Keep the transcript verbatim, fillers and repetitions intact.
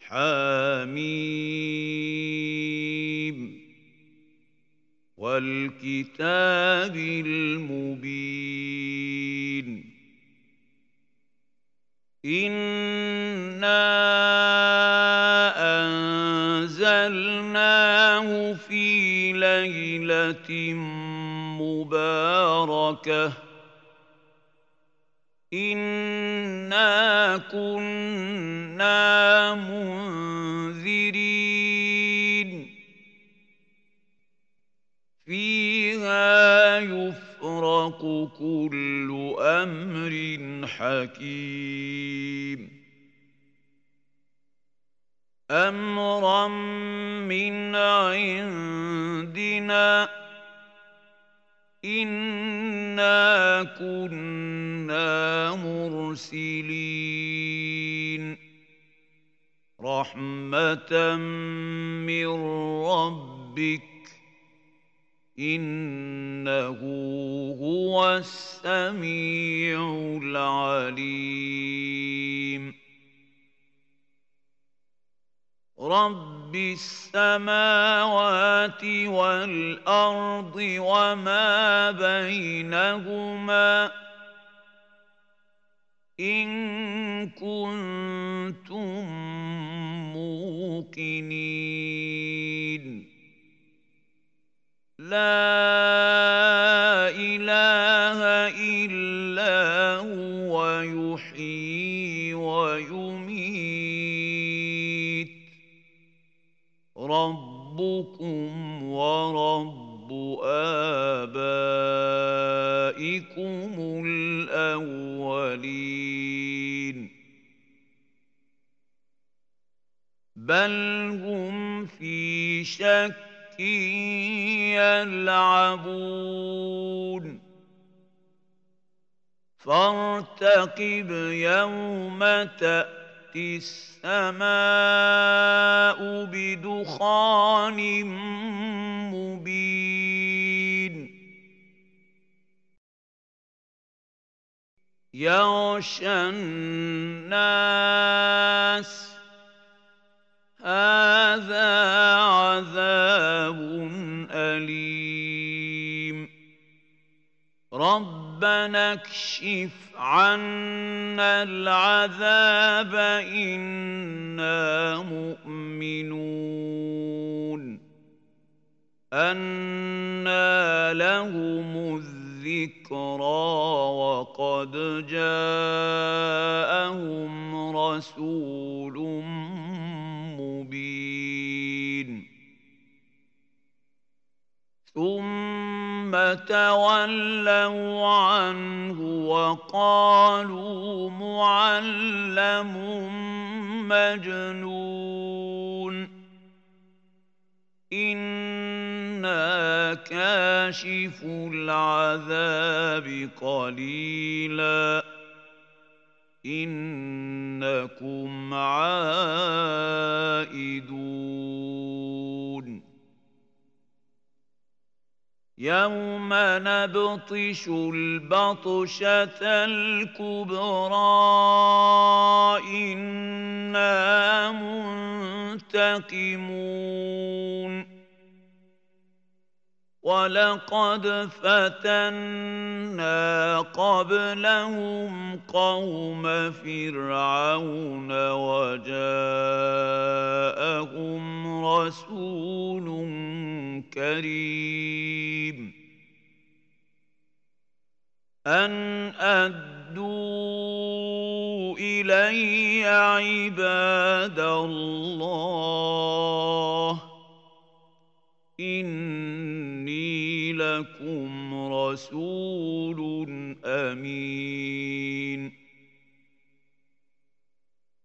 حميم والكتاب المبين إنا أنزلناه في ليلة مباركة إنا كنا منذرين فيها يفرق كل أمر حكيم أمرا من عندنا إنا كنا مرسلين رحمة من ربك إنه هو السميع العليم رب السماوات والأرض وما بينهما إن كنتم موقنين لا إله إلا هو يحيي ويميت ربكم ورب آبائكم الأولين بل هم في شك يلعبون فارتقب يوم تأتي السماء بدخان مبين يغشى الناس هذا عذاب أليم ربنا اكشف عنا العذاب إنا مؤمنون أنى لهم الذكرى وقد جاءهم رسول مبين ثم تولوا عنه وقالوا معلم مجنون إنا كاشف العذاب قليلا إنكم عائدون يوم نبطش البطشة الكبرى إنا منتقمون ولقد فتنا قبلهم قوم فرعون وجاءهم رسول كريم أن أدوا إلي عباد الله إني لكم رسول أمين